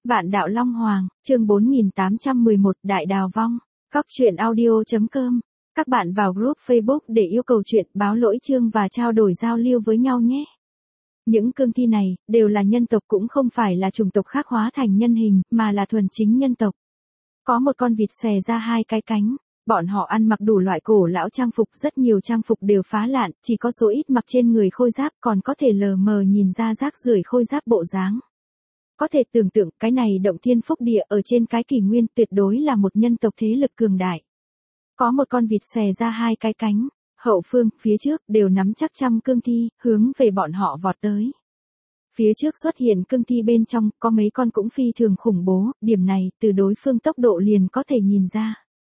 Vạn đạo Long Hoàng, chương 4811 Đại Đào Vong, Cóc truyện audio.com. Các bạn vào group Facebook để yêu cầu chuyện, báo lỗi chương và trao đổi giao lưu với nhau nhé. Những cương thi này, đều là nhân tộc, cũng không phải là chủng tộc khác hóa thành nhân hình, mà là thuần chính nhân tộc. Có một con vịt xè ra hai cái cánh. Bọn họ ăn mặc đủ loại cổ lão trang phục, rất nhiều trang phục đều phá lạn, chỉ có số ít mặc trên người khôi giáp, còn có thể lờ mờ nhìn ra rác rưởi khôi giáp bộ dáng. Có thể tưởng tượng, cái này động thiên phúc địa ở trên cái kỷ nguyên tuyệt đối là một nhân tộc thế lực cường đại. Có một con vịt xè ra hai cái cánh, hậu phương, phía trước, đều nắm chắc trăm cương thi, hướng về bọn họ vọt tới. Phía trước xuất hiện cương thi bên trong, có mấy con cũng phi thường khủng bố, điểm này, từ đối phương tốc độ liền có thể nhìn ra.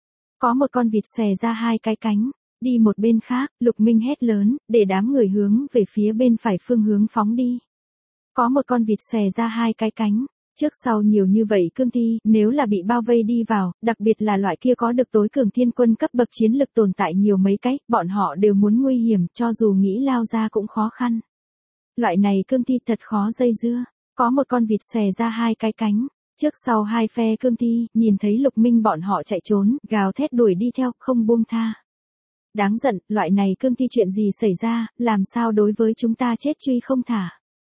Có một con vịt xè ra hai cái cánh, đi một bên khác, Lục Minh hét lớn, để đám người hướng về phía bên phải phương hướng phóng đi. Có một con vịt xè ra hai cái cánh, trước sau nhiều như vậy cương thi, nếu là bị bao vây đi vào, đặc biệt là loại kia có được tối cường thiên quân cấp bậc chiến lực tồn tại nhiều mấy cái, bọn họ đều muốn nguy hiểm, cho dù nghĩ lao ra cũng khó khăn. Loại này cương thi thật khó dây dưa, có một con vịt xè ra hai cái cánh. Trước sau hai phe cương thi, nhìn thấy Lục Minh bọn họ chạy trốn, gào thét đuổi đi theo, không buông tha. Đáng giận, loại này cương thi chuyện gì xảy ra, làm sao đối với chúng ta chết truy không thả.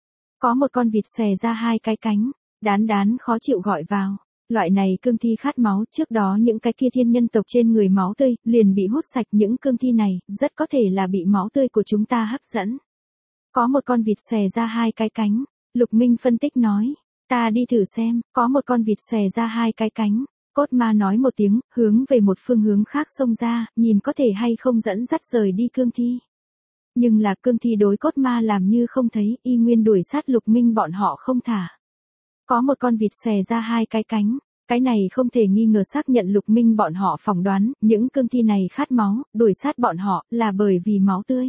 Có một con vịt xè ra hai cái cánh, đán khó chịu gọi vào. Loại này cương thi khát máu, trước đó những cái kia thiên nhân tộc trên người máu tươi, liền bị hút sạch, những cương thi này, rất có thể là bị máu tươi của chúng ta hấp dẫn. Có một con vịt xè ra hai cái cánh, Lục Minh phân tích nói. Ta đi thử xem, có một con vịt xè ra hai cái cánh. Cốt ma nói một tiếng, hướng về một phương hướng khác xông ra, nhìn có thể hay không dẫn dắt rời đi cương thi. Nhưng là cương thi đối cốt ma làm như không thấy, y nguyên đuổi sát Lục Minh bọn họ không thả. Có một con vịt xè ra hai cái cánh. Cái này không thể nghi ngờ xác nhận Lục Minh bọn họ phỏng đoán, những cương thi này khát máu, đuổi sát bọn họ, là bởi vì máu tươi.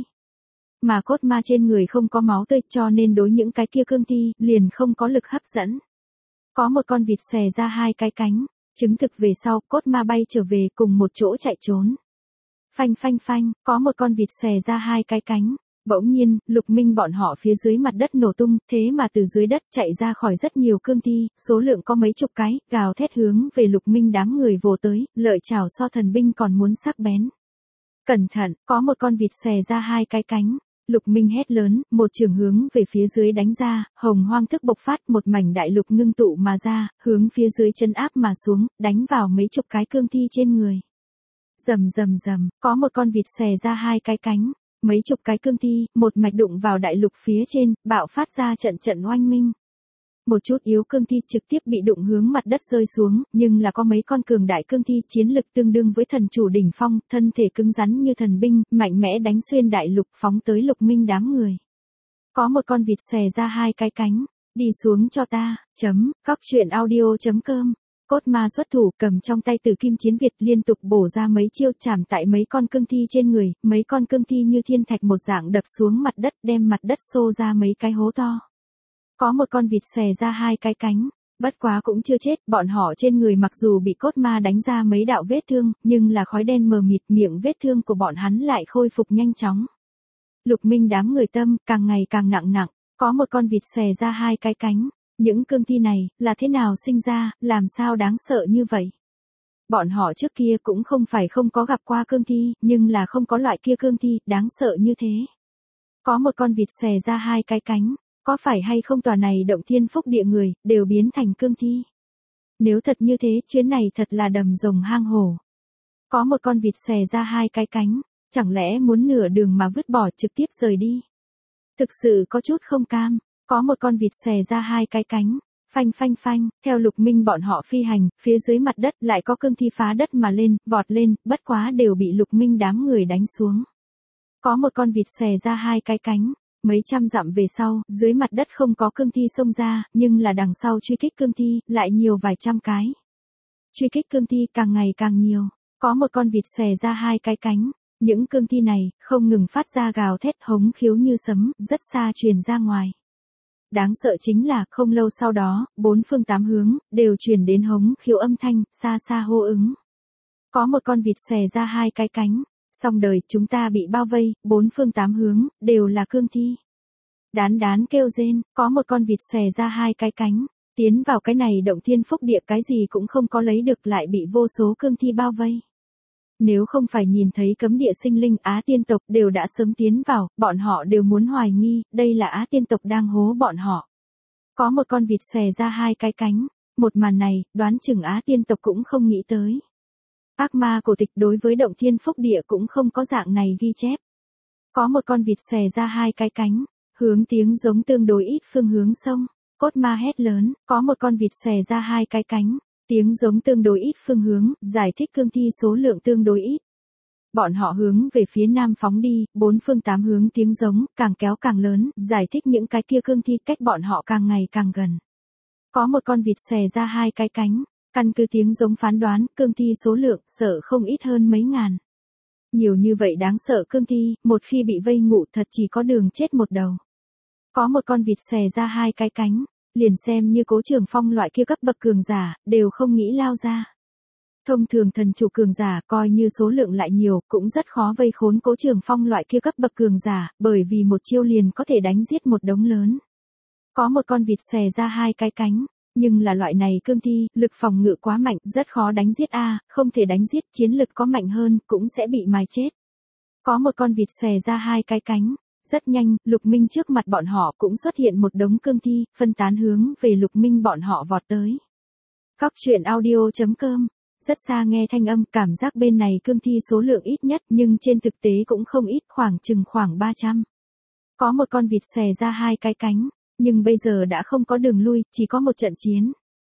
Mà cốt ma trên người không có máu tươi, cho nên đối những cái kia cương thi, liền không có lực hấp dẫn. Có một con vịt xè ra hai cái cánh, chứng thực về sau, cốt ma bay trở về cùng một chỗ chạy trốn. Phanh, có một con vịt xè ra hai cái cánh. Bỗng nhiên, Lục Minh bọn họ phía dưới mặt đất nổ tung, thế mà từ dưới đất chạy ra khỏi rất nhiều cương thi, số lượng có mấy chục cái, gào thét hướng về Lục Minh đám người vồ tới, lợi chảo so thần binh còn muốn sắc bén. Cẩn thận, có một con vịt xè ra hai cái cánh. Lục Minh hét lớn, một trường hướng về phía dưới đánh ra, hồng hoang thức bộc phát, một mảnh đại lục ngưng tụ mà ra, hướng phía dưới chân áp mà xuống, đánh vào mấy chục cái cương thi trên người. Rầm, có một con vịt xè ra hai cái cánh, mấy chục cái cương thi, một mạch đụng vào đại lục phía trên, bạo phát ra trận oanh minh. Một chút yếu cương thi trực tiếp bị đụng hướng mặt đất rơi xuống, nhưng là có mấy con cường đại cương thi chiến lực tương đương với thần chủ đỉnh phong, thân thể cứng rắn như thần binh, mạnh mẽ đánh xuyên đại lục phóng tới Lục Minh đám người. Có một con vịt xè ra hai cái cánh, đi xuống cho ta, Cóc truyện audio.com. Cốt ma xuất thủ, cầm trong tay Tử Kim Chiến Việt liên tục bổ ra mấy chiêu chạm tại mấy con cương thi trên người, mấy con cương thi như thiên thạch một dạng đập xuống mặt đất, đem mặt đất xô ra mấy cái hố to. Có một con vịt xè ra hai cái cánh, bất quá cũng chưa chết, bọn họ trên người mặc dù bị cốt ma đánh ra mấy đạo vết thương, nhưng là khói đen mờ mịt, miệng vết thương của bọn hắn lại khôi phục nhanh chóng. Lục Minh đám người tâm, càng ngày càng nặng, có một con vịt xè ra hai cái cánh, những cương thi này, là thế nào sinh ra, làm sao đáng sợ như vậy? Bọn họ trước kia cũng không phải không có gặp qua cương thi, nhưng là không có loại kia cương thi, đáng sợ như thế. Có một con vịt xè ra hai cái cánh. Có phải hay không tòa này động thiên phúc địa người, đều biến thành cương thi? Nếu thật như thế, chuyến này thật là đầm rồng hang hổ. Có một con vịt xè ra hai cái cánh, chẳng lẽ muốn nửa đường mà vứt bỏ trực tiếp rời đi? Thực sự có chút không cam, có một con vịt xè ra hai cái cánh, phanh, theo Lục Minh bọn họ phi hành, phía dưới mặt đất lại có cương thi phá đất mà lên, vọt lên, bất quá đều bị Lục Minh đám người đánh xuống. Có một con vịt xè ra hai cái cánh. Mấy trăm dặm về sau, dưới mặt đất không có cương thi xông ra, nhưng là đằng sau truy kích cương thi, lại nhiều vài trăm cái. Truy kích cương thi càng ngày càng nhiều, có một con vịt xè ra hai cái cánh, những cương thi này, không ngừng phát ra gào thét hống khiếu như sấm, rất xa truyền ra ngoài. Đáng sợ chính là, không lâu sau đó, bốn phương tám hướng, đều truyền đến hống khiếu âm thanh, xa hô ứng. Có một con vịt xè ra hai cái cánh. Xong đời, chúng ta bị bao vây, bốn phương tám hướng, đều là cương thi. Đán kêu rên, có một con vịt xè ra hai cái cánh. Tiến vào cái này động thiên phúc địa cái gì cũng không có lấy được lại bị vô số cương thi bao vây. Nếu không phải nhìn thấy cấm địa sinh linh Á tiên tộc đều đã sớm tiến vào, bọn họ đều muốn hoài nghi, đây là Á tiên tộc đang hố bọn họ. Có một con vịt xòe ra hai cái cánh, một màn này, đoán chừng Á tiên tộc cũng không nghĩ tới. Ác ma cổ tịch đối với động thiên phúc địa cũng không có dạng này ghi chép. Có một con vịt xòe ra hai cái cánh, hướng tiếng giống tương đối ít phương hướng sông, cốt ma hét lớn, có một con vịt xòe ra hai cái cánh, tiếng giống tương đối ít phương hướng, giải thích cương thi số lượng tương đối ít. Bọn họ hướng về phía nam phóng đi, bốn phương tám hướng tiếng giống, càng kéo càng lớn, giải thích những cái kia cương thi cách bọn họ càng ngày càng gần. Có một con vịt xòe ra hai cái cánh, căn cứ tiếng giống phán đoán, cương thi số lượng, sợ không ít hơn mấy ngàn. Nhiều như vậy đáng sợ cương thi, một khi bị vây ngụ thật chỉ có đường chết một đầu. Có một con vịt xòe ra hai cái cánh, liền xem như Cố Trường Phong loại kia cấp bậc cường giả, đều không nghĩ lao ra. Thông thường thần chủ cường giả coi như số lượng lại nhiều, cũng rất khó vây khốn Cố Trường Phong loại kia cấp bậc cường giả, bởi vì một chiêu liền có thể đánh giết một đống lớn. Có một con vịt xòe ra hai cái cánh, nhưng là loại này cương thi, lực phòng ngự quá mạnh, rất khó đánh giết không thể đánh giết, chiến lực có mạnh hơn, cũng sẽ bị mài chết. Có một con vịt xòe ra hai cái cánh, rất nhanh, Lục Minh trước mặt bọn họ cũng xuất hiện một đống cương thi, phân tán hướng về Lục Minh bọn họ vọt tới. Cóc truyện audio.com, rất xa nghe thanh âm, cảm giác bên này cương thi số lượng ít nhất nhưng trên thực tế cũng không ít, khoảng 300. Có một con vịt xòe ra hai cái cánh, nhưng bây giờ đã không có đường lui, chỉ có một trận chiến.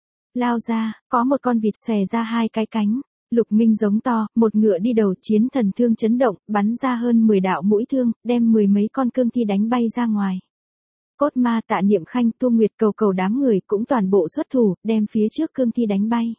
Lao ra, có một con vịt xòe ra hai cái cánh, Lục Minh giống to, một ngựa đi đầu, chiến thần thương chấn động, bắn ra hơn 10 đạo mũi thương, đem mười mấy con cương thi đánh bay ra ngoài. Cốt ma Tạ Niệm Khanh, Tu Nguyệt cầu cầu đám người cũng toàn bộ xuất thủ, đem phía trước cương thi đánh bay.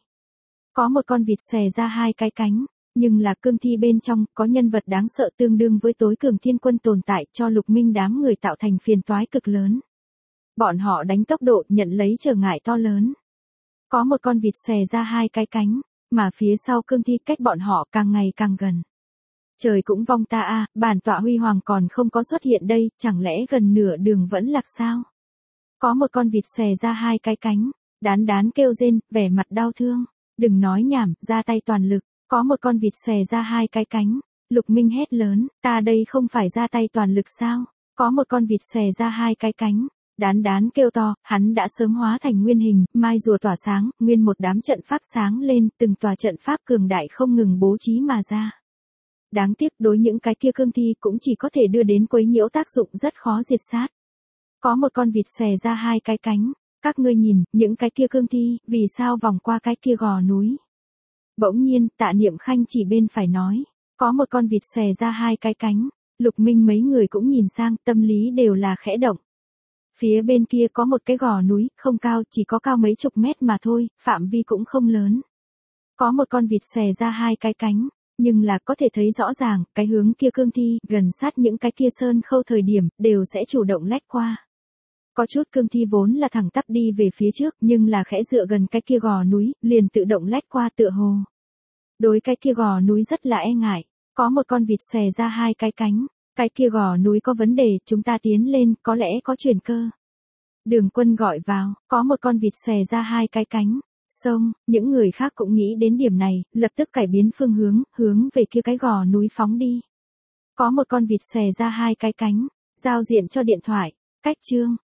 Có một con vịt xòe ra hai cái cánh, nhưng là cương thi bên trong có nhân vật đáng sợ tương đương với tối cường thiên quân tồn tại, cho Lục Minh đám người tạo thành phiền toái cực lớn. Bọn họ đánh tốc độ nhận lấy trở ngại to lớn. Có một con vịt xòe ra hai cái cánh, mà phía sau cương thi cách bọn họ càng ngày càng gần. Trời cũng vong ta bản tọa huy hoàng còn không có xuất hiện đây, chẳng lẽ gần nửa đường vẫn lạc sao? Có một con vịt xòe ra hai cái cánh, đán đán kêu rên, vẻ mặt đau thương. Đừng nói nhảm, ra tay toàn lực. Có một con vịt xòe ra hai cái cánh, Lục Minh hét lớn, ta đây không phải ra tay toàn lực sao? Có một con vịt xòe ra hai cái cánh, đán đán kêu to, hắn đã sớm hóa thành nguyên hình, mai rùa tỏa sáng, nguyên một đám trận pháp sáng lên, từng tòa trận pháp cường đại không ngừng bố trí mà ra. Đáng tiếc đối những cái kia cương thi cũng chỉ có thể đưa đến quấy nhiễu tác dụng, rất khó diệt sát. Có một con vịt xòe ra hai cái cánh, các ngươi nhìn, những cái kia cương thi, vì sao vòng qua cái kia gò núi. Bỗng nhiên, Tạ Niệm Khanh chỉ bên phải nói, có một con vịt xòe ra hai cái cánh, Lục Minh mấy người cũng nhìn sang, tâm lý đều là khẽ động. Phía bên kia có một cái gò núi, không cao, chỉ có cao mấy chục mét mà thôi, phạm vi cũng không lớn. Có một con vịt xòe ra hai cái cánh, nhưng là có thể thấy rõ ràng, cái hướng kia cương thi, gần sát những cái kia sơn khâu thời điểm, đều sẽ chủ động lách qua. Có chút cương thi vốn là thẳng tắp đi về phía trước, nhưng là khẽ dựa gần cái kia gò núi, liền tự động lách qua tựa hồ. Đối cái kia gò núi rất là e ngại, có một con vịt xòe ra hai cái cánh, cái kia gò núi có vấn đề, chúng ta tiến lên, có lẽ có chuyển cơ. Đường Quân gọi vào, có một con vịt xòe ra hai cái cánh, xông, những người khác cũng nghĩ đến điểm này, lập tức cải biến phương hướng, hướng về kia cái gò núi phóng đi. Có một con vịt xòe ra hai cái cánh, giao diện cho điện thoại, cách chương.